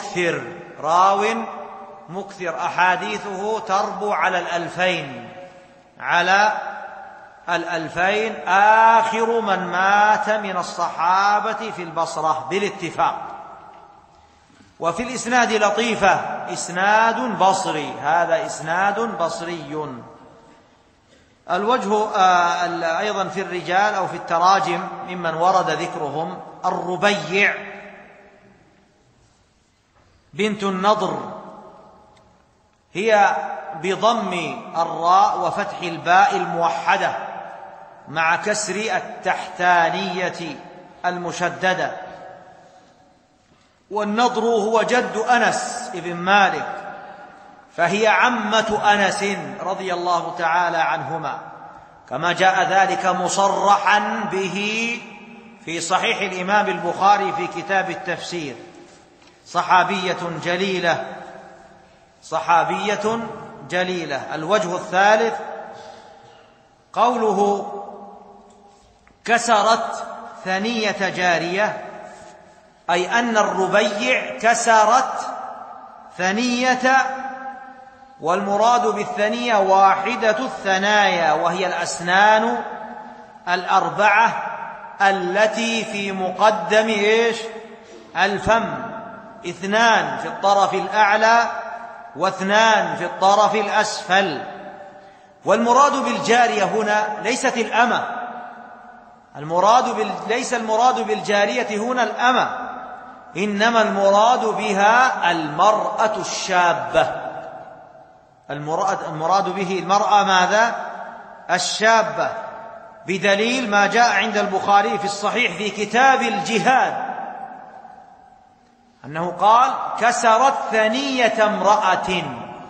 مكثر، أحاديثه تربو على 2000. آخر من مات من الصحابة في البصرة بالاتفاق. وفي الإسناد لطيفة، إسناد بصري، هذا إسناد بصري. الوجه أيضا في الرجال أو في التراجم ممن ورد ذكرهم: الربيع بنت النضر، هي بضم الراء وفتح الباء الموحدة مع كسر التحتانية المشددة. والنضر هو جد أنس ابن مالك، فهي عمة أنس رضي الله تعالى عنهما، كما جاء ذلك مصرحا به في صحيح الإمام البخاري في كتاب التفسير. صحابية جليلة. الوجه الثالث قوله: كسرت ثنية جارية، أي أن الربيع كسرت ثنية، والمراد بالثنية واحدة الثنايا، وهي الأسنان الأربعة التي في مقدم الفم، 2 في الطرف الأعلى و2 في الطرف الأسفل. والمراد بالجارية هنا ليست الأمة، ليس المراد بالجارية هنا الأمة، إنما المراد بها المرأة الشابة. المراد به المرأة ماذا؟ الشابة، بدليل ما جاء عند البخاري في الصحيح في كتاب الجهاد أنه قال: كسرت ثنية امرأة.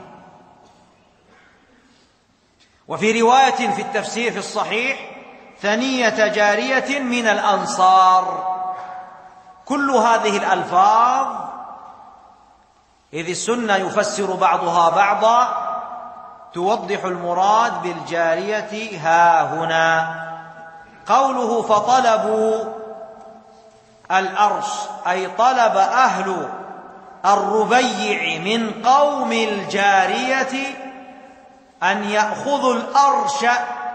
وفي رواية في التفسير في الصحيح: ثنية جارية من الأنصار. كل هذه الألفاظ، إذ السنة يفسر بعضها بعضا، توضح المراد بالجارية ها هنا. قوله: فطلبوا الأرش، أي طلب أهل الربيع من قوم الجارية أن يأخذوا الأرش،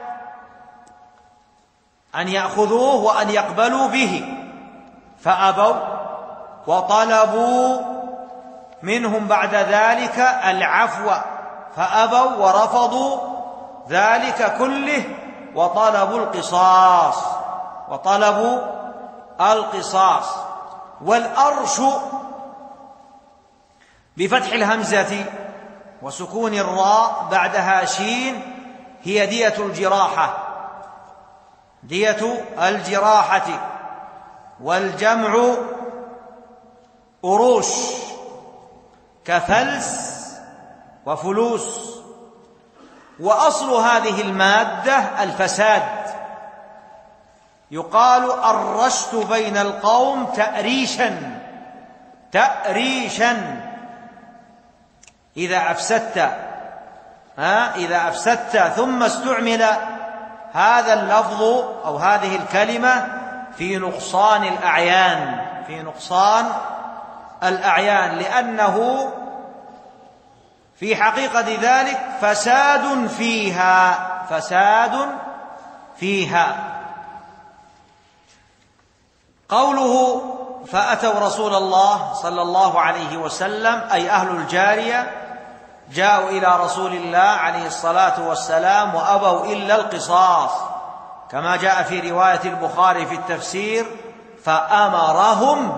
أن يأخذوه وأن يقبلوا به، فأبوا، وطلبوا منهم بعد ذلك العفو، فأبوا ورفضوا ذلك كله، وطلبوا القصاص. والأرش بفتح الهمزة وسكون الراء بعدها شين هي دية الجراحة، والجمع أروش كفلس وفلوس. وأصل هذه المادة الفساد، يقال أرشت بين القوم تأريشا إذا أفسدت ثم استعمل هذا اللفظ أو هذه الكلمة في نقصان الأعيان، لأنه في حقيقة ذلك فساد فيها. قوله فأتوا رسول الله صلى الله عليه وسلم، أي أهل الجارية جاءوا إلى رسول الله عليه الصلاة والسلام وأبوا إلا القصاص، كما جاء في رواية البخاري في التفسير فأمرهم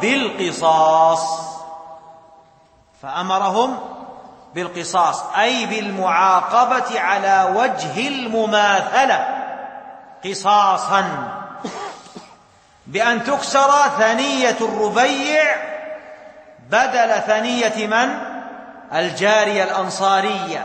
بالقصاص، أي بالمعاقبة على وجه المماثلة قصاصا، بأن تكسر ثنية الربيع بدل ثنية من؟ الجارية الأنصارية.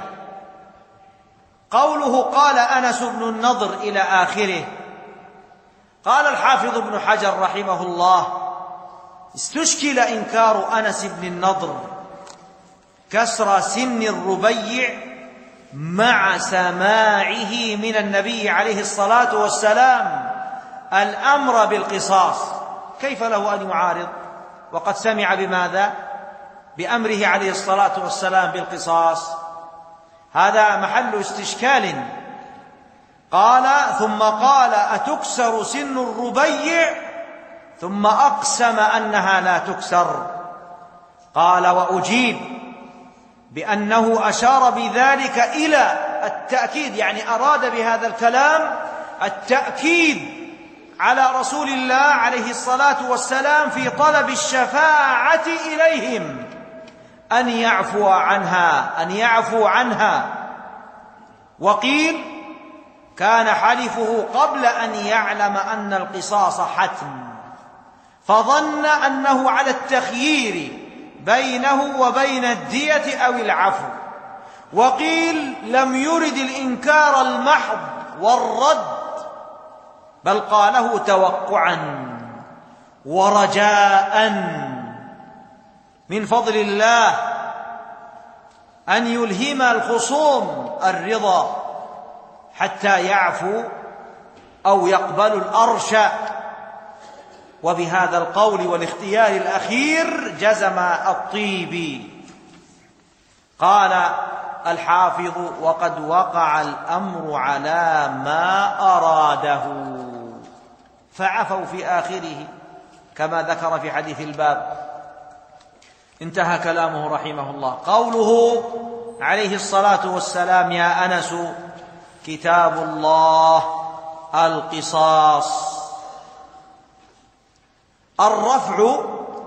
قوله قال أنس بن النضر إلى آخره. قال الحافظ ابن حجر رحمه الله: استشكل إنكار أنس بن النضر كسر سن الربيع مع سماعه من النبي عليه الصلاة والسلام الأمر بالقصاص، كيف له أن يعارض وقد سمع بماذا؟ بأمره عليه الصلاة والسلام بالقصاص. هذا محل استشكال. قال ثم قال أتكسر سن الربيع، ثم أقسم أنها لا تكسر. قال وأجيب بأنه أشار بذلك إلى التأكيد، يعني أراد بهذا الكلام التأكيد على رسول الله عليه الصلاة والسلام في طلب الشفاعة إليهم أن يعفو عنها. وقيل كان حلفه قبل أن يعلم أن القصاص حتم، فظن أنه على التخيير بينه وبين الدية أو العفو. وقيل لم يرد الإنكار المحض والرد، بل قاله توقعا ورجاء من فضل الله أن يلهم الخصوم الرضا حتى يعفو أو يقبلوا الأرش. وبهذا القول والاختيار الأخير جزم الطيبي. قال الحافظ وقد وقع الأمر على ما أراده، فعفوا في آخره كما ذكر في حديث الباب. انتهى كلامه رحمه الله. قوله عليه الصلاة والسلام يا أنس كتاب الله القصاص. الرفع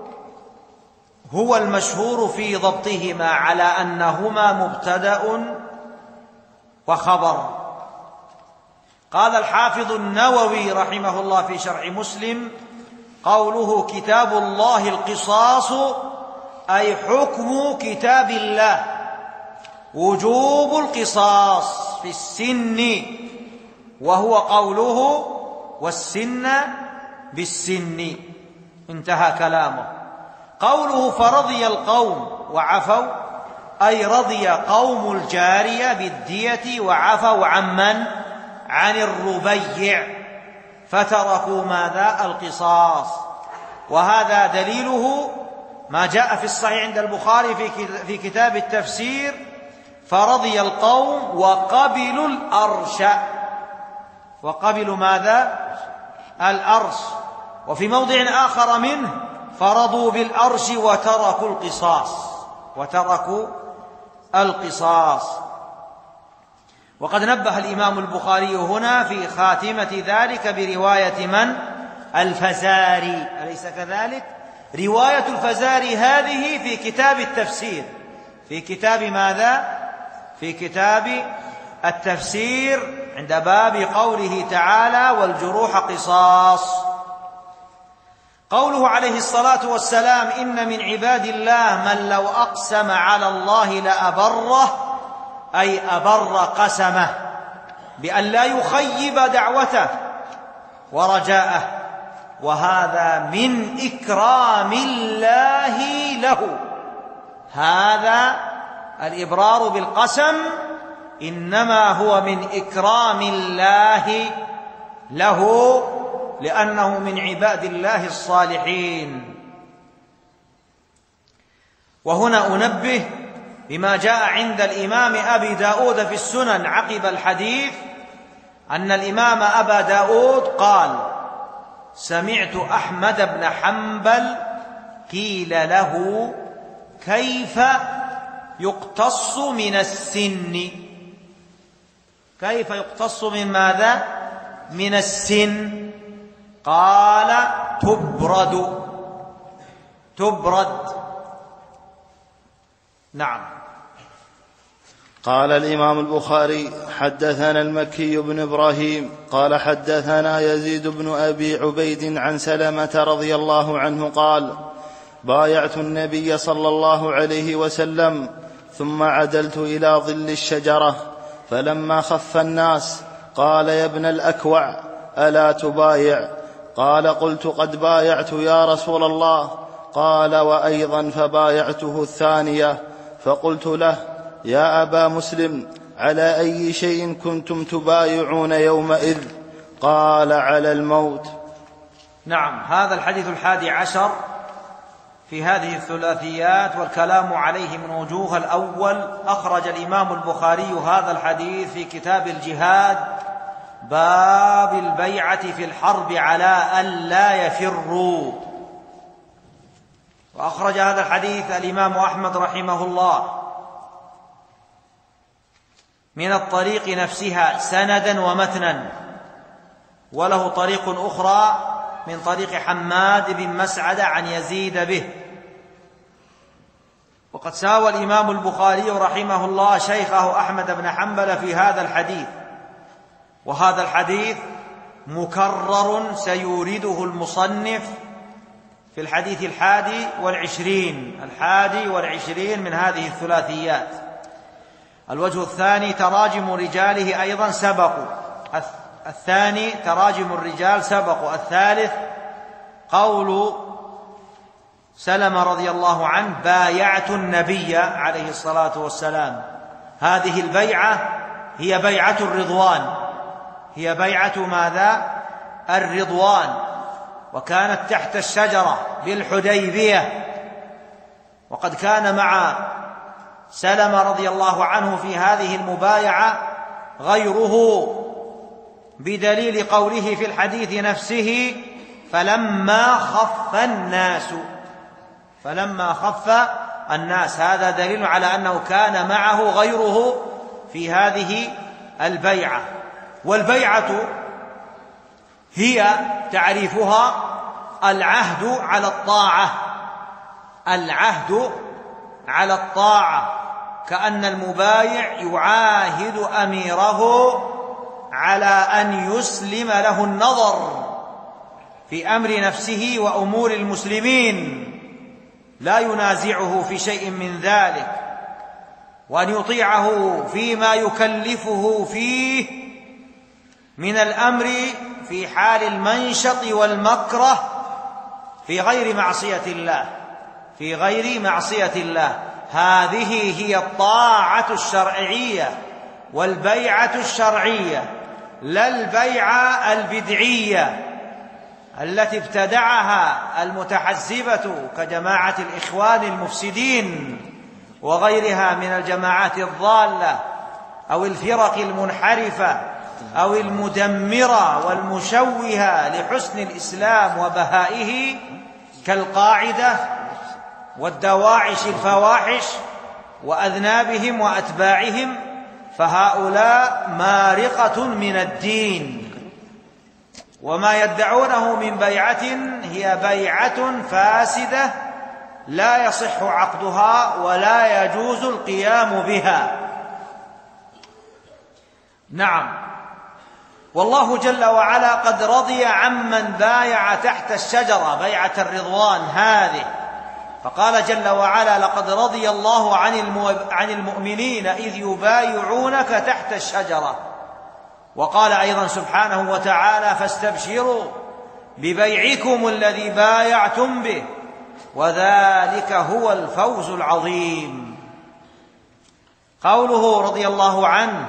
هو المشهور في ضبطهما على أنهما مبتدأ وخبر. قال الحافظ النووي رحمه الله في شرح مسلم قوله كتاب الله القصاص أي حكم كتاب الله، وجوب القصاص في السن، وهو قوله والسن بالسن. انتهى كلامه. قوله فرضي القوم وعفوا أي رضي قوم الجارية بالدية وعفوا عمن؟ عن الربيع، فتركوا ماذا؟ القصاص. وهذا دليله ما جاء في الصحيح عند البخاري في كتاب التفسير: فرضي القوم وقبلوا الأرش. وقبلوا ماذا؟ الأرش. وفي موضع آخر منه: فرضوا بالأرش وتركوا القصاص. وقد نبه الإمام البخاري هنا في خاتمة ذلك برواية من؟ الفزاري، أليس كذلك؟ رواية الفزاري هذه في كتاب التفسير. في كتاب ماذا؟ في كتاب التفسير عند باب قوله تعالى: والجروح قصاص. قوله عليه الصلاة والسلام: إن من عباد الله من لو أقسم على الله لأبره، أي أبر قسمه بأن لا يخيب دعوته ورجاءه، وهذا من إكرام الله له. هذا الإبرار بالقسم إنما هو من إكرام الله له، لأنه من عباد الله الصالحين. وهنا أنبه بما جاء عند الإمام أبي داود في السنن عقب الحديث، أن الإمام أبا داود قال: سمعت أحمد بن حنبل قيل له: كيف يقتص من السن؟ كيف يقتص من ماذا؟ من السن. قال: تبرد. نعم. قال الإمام البخاري: حدثنا المكي بن إبراهيم قال حدثنا يزيد بن أبي عبيد عن سلمة رضي الله عنه قال: بايعت النبي صلى الله عليه وسلم ثم عدلت إلى ظل الشجرة، فلما خف الناس قال: يا ابن الأكوع ألا تبايع؟ قال: قلت: قد بايعت يا رسول الله. قال: وأيضا فبايعته الثانية. فقلت له: يا أبا مسلم، على أي شيء كنتم تبايعون يومئذ؟ قال: على الموت. نعم. هذا الحديث 11 في هذه الثلاثيات، والكلام عليه من وجوه. الأول: أخرج الإمام البخاري هذا الحديث في كتاب الجهاد، باب البيعة في الحرب على أن لا يفروا. وأخرج هذا الحديث الإمام أحمد رحمه الله من الطريق نفسها سندا ومتنا، وله طريق أخرى من طريق حماد بن مسعد عن يزيد به. وقد ساوى الإمام البخاري رحمه الله شيخه أحمد بن حنبل في هذا الحديث، وهذا الحديث مكرر سيورده المصنف في الحديث 21 من هذه الثلاثيات. الوجه الثاني: تراجم رجاله أيضا سبقوا. الثاني: تراجم الرجال سبقوا. الثالث: قول سلمة رضي الله عنه: بايعت النبي عليه الصلاة والسلام. هذه البيعة هي بيعة الرضوان، هي بيعة ماذا؟ الرضوان، وكانت تحت الشجرة بالحديبية. وقد كان مع سلمة رضي الله عنه في هذه المبايعة غيره، بدليل قوله في الحديث نفسه: فلما خف الناس. هذا دليل على أنه كان معه غيره في هذه البيعة. والبيعة هي تعريفها العهد على الطاعة، كأن المبايع يعاهد أميره على أن يسلم له النظر في أمر نفسه وأمور المسلمين، لا ينازعه في شيء من ذلك، وأن يطيعه فيما يكلفه فيه من الأمر في حال المنشط والمكره في غير معصية الله. هذه هي الطاعة الشرعية والبيعة الشرعية، لا البيعة البدعية التي ابتدعها المتحزبة كجماعة الإخوان المفسدين وغيرها من الجماعات الضالة أو الفرق المنحرفة أو المدمرة والمشوهة لحسن الإسلام وبهائه كالقاعدة والدواعش الفواحش وأذنابهم وأتباعهم، فهؤلاء مارقة من الدين، وما يدعونه من بيعة هي بيعة فاسدة لا يصح عقدها ولا يجوز القيام بها. نعم، والله جل وعلا قد رضي عمن بايع تحت الشجرة بيعة الرضوان هذه، فقال جل وعلا: لقد رضي الله عن المؤمنين إذ يبايعونك تحت الشجرة. وقال أيضا سبحانه وتعالى: فاستبشروا ببيعكم الذي بايعتم به وذلك هو الفوز العظيم. قوله رضي الله عنه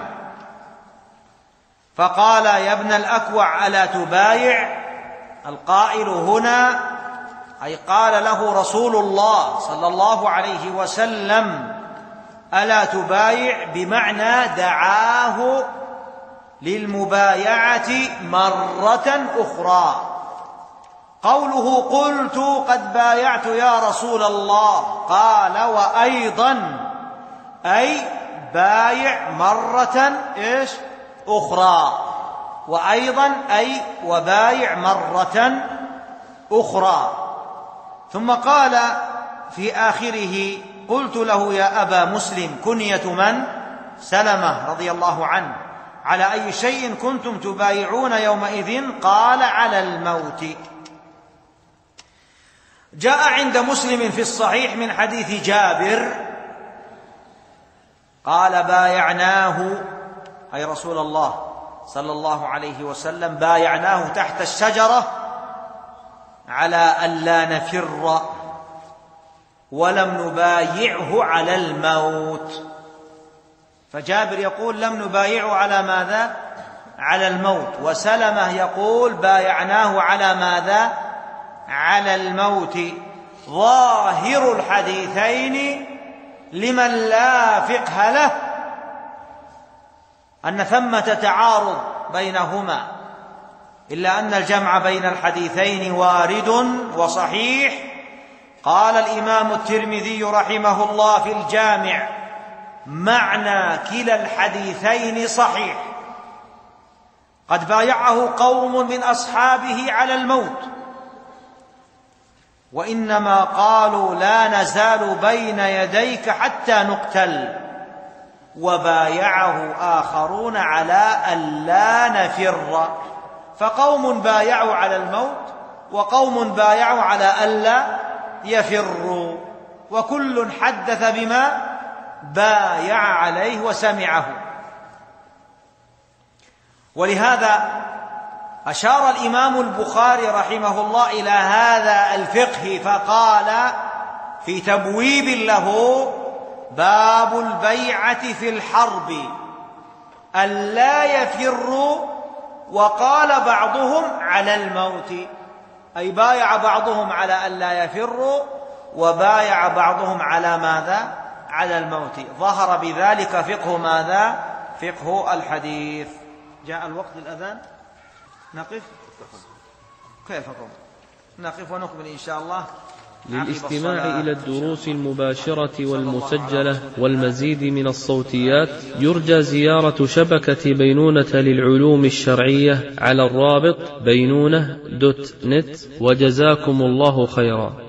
فقال: يا ابن الأكوع ألا تبايع؟ القائل هنا أي قال له رسول الله صلى الله عليه وسلم: ألا تبايع، بمعنى دعاه للمبايعة مرة أخرى. قوله قلت قد بايعت يا رسول الله، قال وأيضا، أي بايع مرة أخرى، وأيضا أي وبايع مرة أخرى. ثم قال في آخره: قلت له يا أبا مسلم، كنية من؟ سلمة رضي الله عنه، على أي شيء كنتم تبايعون يومئذ؟ قال على الموت. جاء عند مسلم في الصحيح من حديث جابر قال: بايعناه، أي رسول الله صلى الله عليه وسلم بايعناه تحت الشجرة على ألا نفر، ولم نبايعه على الموت. فجابر يقول: لم نبايعه على ماذا؟ على الموت. وسلمة يقول: بايعناه على ماذا؟ على الموت. ظاهر الحديثين لمن لا فقه له أن ثمة تعارض بينهما، إلا أن الجمع بين الحديثين وارد وصحيح. قال الإمام الترمذي رحمه الله في الجامع: معنى كلا الحديثين صحيح، قد بايعه قوم من أصحابه على الموت، وإنما قالوا لا نزال بين يديك حتى نقتل، وبايعه آخرون على ألا نفر. فقوم بايعوا على الموت وقوم بايعوا على ألا يفروا، وكل حدث بما بايع عليه وسمعه. ولهذا أشار الإمام البخاري رحمه الله إلى هذا الفقه فقال في تبويب له: باب البيعة في الحرب ألا يفروا، وقال بعضهم على الموت، أي بايع بعضهم على ألا يفروا وبايع بعضهم على ماذا؟ على الموت. ظهر بذلك فقه ماذا؟ فقه الحديث. جاء الوقت للأذان، نقف؟ كيف أقوم؟ نقف ونكمل إن شاء الله. للاستماع إلى الدروس المباشرة والمسجلة والمزيد من الصوتيات يرجى زيارة شبكة بينونة للعلوم الشرعية على الرابط بينونة.net، وجزاكم الله خيرا.